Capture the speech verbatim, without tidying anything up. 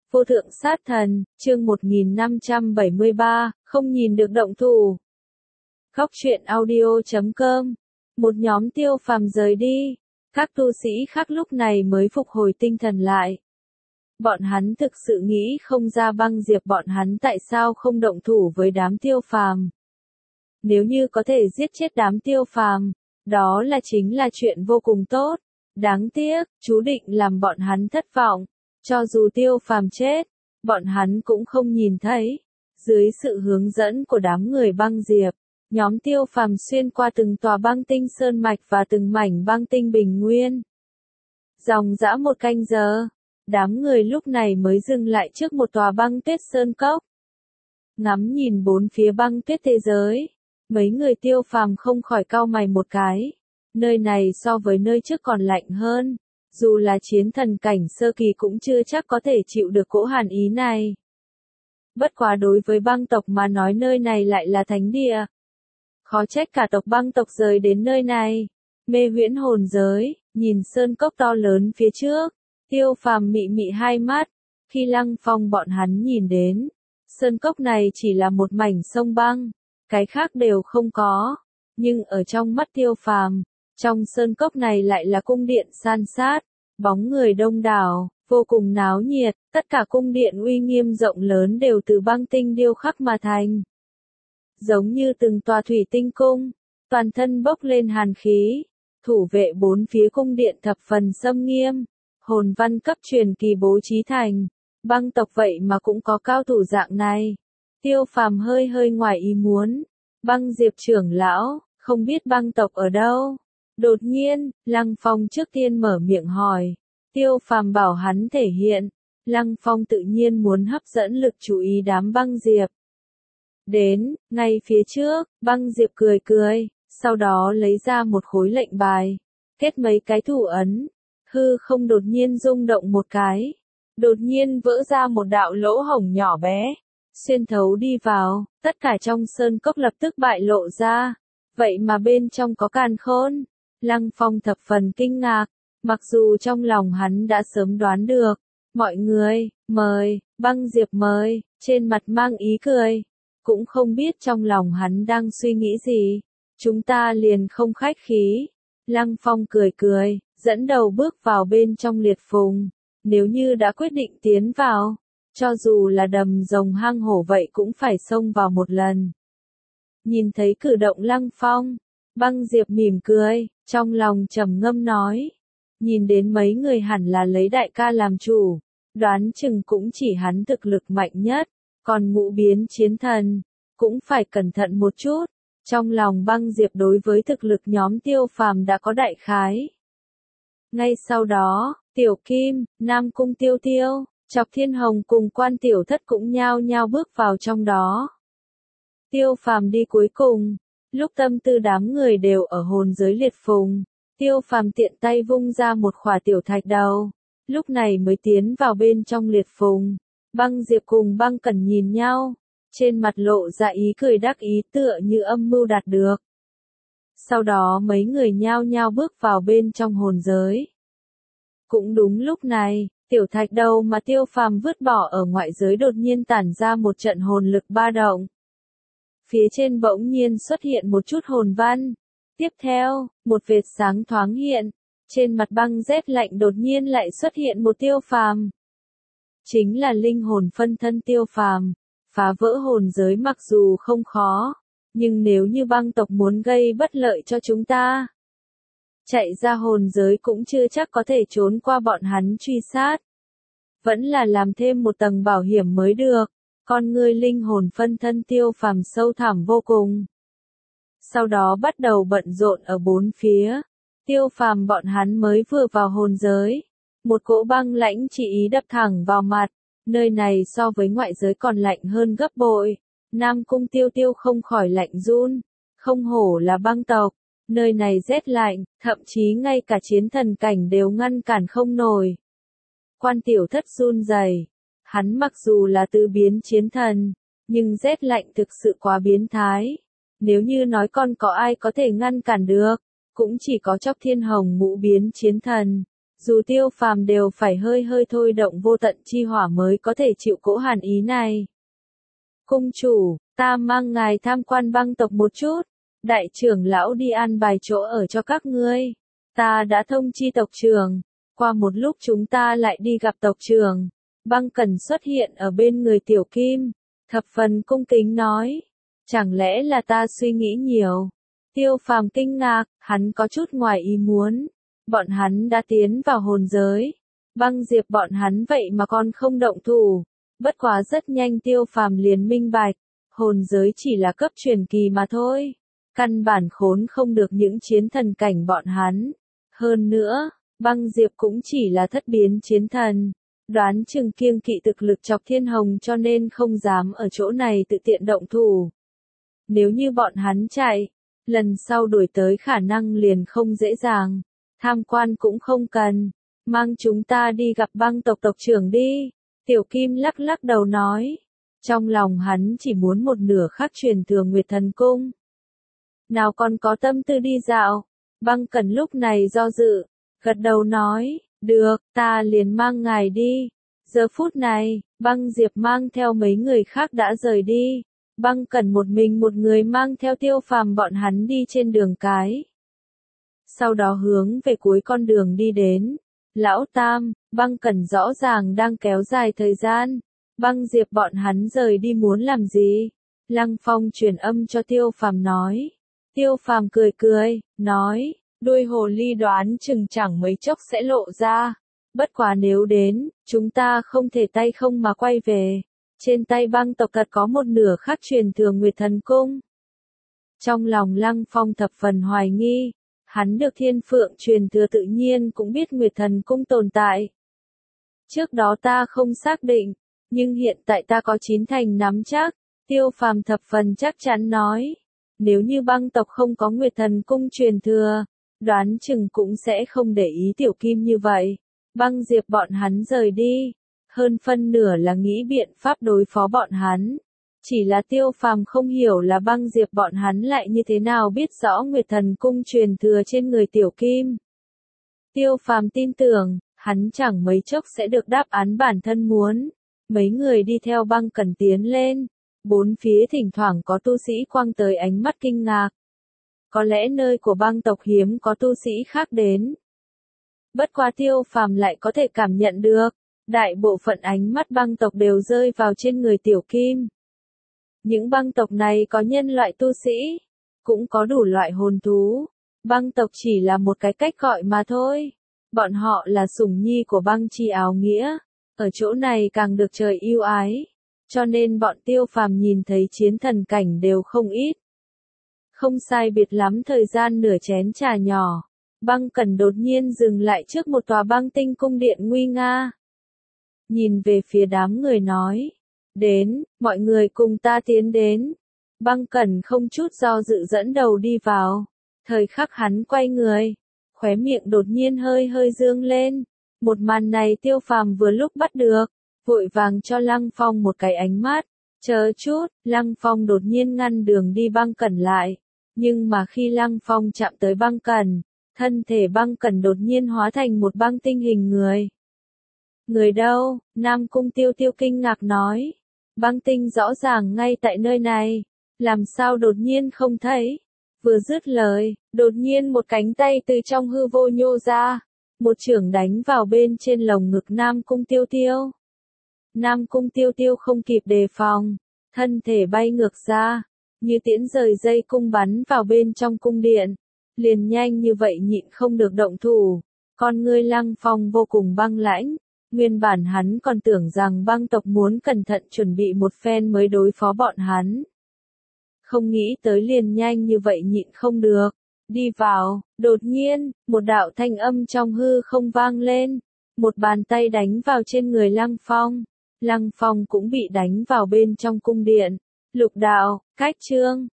Vô thượng sát thần, chương một nghìn năm trăm bảy mươi ba, không nhìn được động thủ. Khóc chuyện audio chấm com. Một nhóm Tiêu Phàm rời đi. Các tu sĩ khác lúc này mới phục hồi tinh thần lại. Bọn hắn thực sự nghĩ không ra Băng Diệp bọn hắn tại sao không động thủ với đám Tiêu Phàm. Nếu như có thể giết chết đám Tiêu Phàm, đó là chính là chuyện vô cùng tốt. Đáng tiếc, chú định làm bọn hắn thất vọng. Cho dù Tiêu Phàm chết, bọn hắn cũng không nhìn thấy. Dưới sự hướng dẫn của đám người Băng Diệp, nhóm Tiêu Phàm xuyên qua từng tòa băng tinh sơn mạch và từng mảnh băng tinh bình nguyên. Dòng dã một canh giờ, đám người lúc này mới dừng lại trước một tòa băng tuyết sơn cốc. Ngắm nhìn bốn phía băng tuyết thế giới, mấy người Tiêu Phàm không khỏi cau mày một cái. Nơi này so với nơi trước còn lạnh hơn. Dù là chiến thần cảnh sơ kỳ cũng chưa chắc có thể chịu được cỗ hàn ý này. Bất quá đối với băng tộc mà nói nơi này lại là thánh địa. Khó trách cả tộc băng tộc rời đến nơi này. Mê huyễn hồn giới, nhìn sơn cốc to lớn phía trước. Tiêu Phàm mị mị hai mắt. Khi Lăng Phong bọn hắn nhìn đến, sơn cốc này chỉ là một mảnh sông băng. Cái khác đều không có. Nhưng ở trong mắt Tiêu Phàm, trong sơn cốc này lại là cung điện san sát, bóng người đông đảo, vô cùng náo nhiệt, tất cả cung điện uy nghiêm rộng lớn đều từ băng tinh điêu khắc mà thành. Giống như từng tòa thủy tinh cung, toàn thân bốc lên hàn khí, thủ vệ bốn phía cung điện thập phần xâm nghiêm, hồn văn cấp truyền kỳ bố trí thành, băng tộc vậy mà cũng có cao thủ dạng này. Tiêu Phàm hơi hơi ngoài ý muốn, Băng Diệp trưởng lão, không biết băng tộc ở đâu. Đột nhiên, Lăng Phong trước tiên mở miệng hỏi. Tiêu Phàm bảo hắn thể hiện. Lăng Phong tự nhiên muốn hấp dẫn lực chú ý đám Băng Diệp. Đến, ngay phía trước, Băng Diệp cười cười, sau đó lấy ra một khối lệnh bài. Kết mấy cái thủ ấn. Hư không đột nhiên rung động một cái. Đột nhiên vỡ ra một đạo lỗ hổng nhỏ bé. Xuyên thấu đi vào, tất cả trong sơn cốc lập tức bại lộ ra. Vậy mà bên trong có càn khôn. Lăng Phong thập phần kinh ngạc, mặc dù trong lòng hắn đã sớm đoán được. Mọi người, mời, Băng Diệp mời, trên mặt mang ý cười. Cũng không biết trong lòng hắn đang suy nghĩ gì. Chúng ta liền không khách khí. Lăng Phong cười cười, dẫn đầu bước vào bên trong liệt phùng. Nếu như đã quyết định tiến vào, cho dù là đầm rồng hang hổ vậy cũng phải xông vào một lần. Nhìn thấy cử động Lăng Phong, Băng Diệp mỉm cười, trong lòng trầm ngâm nói. Nhìn đến mấy người hẳn là lấy đại ca làm chủ, đoán chừng cũng chỉ hắn thực lực mạnh nhất, còn ngũ biến chiến thần, cũng phải cẩn thận một chút. Trong lòng Băng Diệp đối với thực lực nhóm Tiêu Phàm đã có đại khái. Ngay sau đó, Tiểu Kim, Nam Cung Tiêu Tiêu, Chọc Thiên Hồng cùng Quan Tiểu Thất cũng nhao nhao bước vào trong đó. Tiêu Phàm đi cuối cùng. Lúc tâm tư đám người đều ở hồn giới liệt phùng, Tiêu Phàm tiện tay vung ra một khỏa tiểu thạch đầu, lúc này mới tiến vào bên trong liệt phùng. Băng Diệp cùng Băng Cẩn nhìn nhau, trên mặt lộ ra ý cười đắc ý tựa như âm mưu đạt được. Sau đó mấy người nhao nhao bước vào bên trong hồn giới. Cũng đúng lúc này, tiểu thạch đầu mà Tiêu Phàm vứt bỏ ở ngoại giới đột nhiên tản ra một trận hồn lực ba động. Phía trên bỗng nhiên xuất hiện một chút hồn văn. Tiếp theo, một vệt sáng thoáng hiện. Trên mặt băng rét lạnh đột nhiên lại xuất hiện một Tiêu Phàm. Chính là linh hồn phân thân Tiêu Phàm. Phá vỡ hồn giới mặc dù không khó, nhưng nếu như băng tộc muốn gây bất lợi cho chúng ta, chạy ra hồn giới cũng chưa chắc có thể trốn qua bọn hắn truy sát. Vẫn là làm thêm một tầng bảo hiểm mới được. Con ngươi linh hồn phân thân Tiêu Phàm sâu thẳm vô cùng. Sau đó bắt đầu bận rộn ở bốn phía. Tiêu Phàm bọn hắn mới vừa vào hồn giới. Một cỗ băng lãnh chỉ ý đập thẳng vào mặt. Nơi này so với ngoại giới còn lạnh hơn gấp bội. Nam Cung Tiêu Tiêu không khỏi lạnh run. Không hổ là băng tộc. Nơi này rét lạnh, thậm chí ngay cả chiến thần cảnh đều ngăn cản không nổi. Quan Tiểu Thất run rẩy. Hắn mặc dù là tứ biến chiến thần, nhưng rét lạnh thực sự quá biến thái. Nếu như nói con có ai có thể ngăn cản được, cũng chỉ có Chóc Thiên Hồng ngũ biến chiến thần. Dù Tiêu Phàm đều phải hơi hơi thôi động vô tận chi hỏa mới có thể chịu cỗ hàn ý này. Cung chủ, ta mang ngài tham quan băng tộc một chút. Đại trưởng lão đi an bài chỗ ở cho các ngươi. Ta đã thông chi tộc trưởng. Qua một lúc chúng ta lại đi gặp tộc trưởng. Băng Cẩn xuất hiện ở bên người Tiểu Kim. Thập phần cung kính nói. Chẳng lẽ là ta suy nghĩ nhiều? Tiêu Phàm kinh ngạc, hắn có chút ngoài ý muốn. Bọn hắn đã tiến vào hồn giới. Băng Diệp bọn hắn vậy mà còn không động thủ. Bất quá rất nhanh Tiêu Phàm liền minh bạch. Hồn giới chỉ là cấp truyền kỳ mà thôi. Căn bản khốn không được những chiến thần cảnh bọn hắn. Hơn nữa, Băng Diệp cũng chỉ là thất biến chiến thần. Đoán chừng kiêng kỵ thực lực chọc thiên hồng cho nên không dám ở chỗ này tự tiện động thủ. Nếu như bọn hắn chạy, lần sau đuổi tới khả năng liền không dễ dàng. Tham quan cũng không cần. Mang chúng ta đi gặp băng tộc tộc trưởng đi. Tiểu Kim lắc lắc đầu nói. Trong lòng hắn chỉ muốn một nửa khắc truyền thừa Nguyệt Thần Cung. Nào còn có tâm tư đi dạo. Băng Cẩn lúc này do dự. Gật đầu nói. Được, ta liền mang ngài đi. Giờ phút này, Băng Diệp mang theo mấy người khác đã rời đi. Băng Cẩn một mình một người mang theo Tiêu Phàm bọn hắn đi trên đường cái. Sau đó hướng về cuối con đường đi đến. Lão Tam, Băng Cẩn rõ ràng đang kéo dài thời gian. Băng Diệp bọn hắn rời đi muốn làm gì? Lăng Phong truyền âm cho Tiêu Phàm nói. Tiêu Phàm cười cười, nói, đuôi hồ ly đoán chừng chẳng mấy chốc sẽ lộ ra. Bất quá nếu đến, chúng ta không thể tay không mà quay về. Trên tay băng tộc thật có một nửa khắc truyền thừa Nguyệt Thần Cung. Trong lòng Lăng Phong thập phần hoài nghi. Hắn được Thiên Phượng truyền thừa tự nhiên cũng biết Nguyệt Thần Cung tồn tại. Trước đó ta không xác định, nhưng hiện tại ta có chín thành nắm chắc. Tiêu Phàm thập phần chắc chắn nói. Nếu như băng tộc không có Nguyệt Thần Cung truyền thừa, đoán chừng cũng sẽ không để ý Tiểu Kim như vậy. Băng Diệp bọn hắn rời đi. Hơn phân nửa là nghĩ biện pháp đối phó bọn hắn. Chỉ là Tiêu Phàm không hiểu là Băng Diệp bọn hắn lại như thế nào biết rõ Nguyệt Thần Cung truyền thừa trên người Tiểu Kim. Tiêu Phàm tin tưởng, hắn chẳng mấy chốc sẽ được đáp án bản thân muốn. Mấy người đi theo Băng Cẩn tiến lên. Bốn phía thỉnh thoảng có tu sĩ quăng tới ánh mắt kinh ngạc. Có lẽ nơi của băng tộc hiếm có tu sĩ khác đến. Bất quá Tiêu Phàm lại có thể cảm nhận được. Đại bộ phận ánh mắt băng tộc đều rơi vào trên người Tiểu Kim. Những băng tộc này có nhân loại tu sĩ, cũng có đủ loại hồn thú. Băng tộc chỉ là một cái cách gọi mà thôi. Bọn họ là sủng nhi của băng chi áo nghĩa. Ở chỗ này càng được trời yêu ái. Cho nên bọn Tiêu Phàm nhìn thấy chiến thần cảnh đều không ít. Không sai biệt lắm thời gian nửa chén trà nhỏ. Băng Cẩn đột nhiên dừng lại trước một tòa băng tinh cung điện nguy nga. Nhìn về phía đám người nói. Đến, mọi người cùng ta tiến đến. Băng Cẩn không chút do dự dẫn đầu đi vào. Thời khắc hắn quay người. Khóe miệng đột nhiên hơi hơi dương lên. Một màn này Tiêu Phàm vừa lúc bắt được. Vội vàng cho Lăng Phong một cái ánh mắt. Chờ chút, Lăng Phong đột nhiên ngăn đường đi Băng Cẩn lại. Nhưng mà khi Lăng Phong chạm tới Băng Cẩn, thân thể Băng Cẩn đột nhiên hóa thành một băng tinh hình người. Người đâu? Nam Cung Tiêu Tiêu kinh ngạc nói. Băng tinh rõ ràng ngay tại nơi này. Làm sao đột nhiên không thấy? Vừa dứt lời, đột nhiên một cánh tay từ trong hư vô nhô ra. Một chưởng đánh vào bên trên lồng ngực Nam Cung Tiêu Tiêu. Nam Cung Tiêu Tiêu không kịp đề phòng. Thân thể bay ngược ra. Như tiễn rời dây cung bắn vào bên trong cung điện. Liền nhanh như vậy nhịn không được động thủ. Con ngươi Lăng Phong vô cùng băng lãnh. Nguyên bản hắn còn tưởng rằng băng tộc muốn cẩn thận chuẩn bị một phen mới đối phó bọn hắn. Không nghĩ tới liền nhanh như vậy nhịn không được. Đi vào, đột nhiên, một đạo thanh âm trong hư không vang lên. Một bàn tay đánh vào trên người Lăng Phong. Lăng Phong cũng bị đánh vào bên trong cung điện. Lục đạo, cách chương.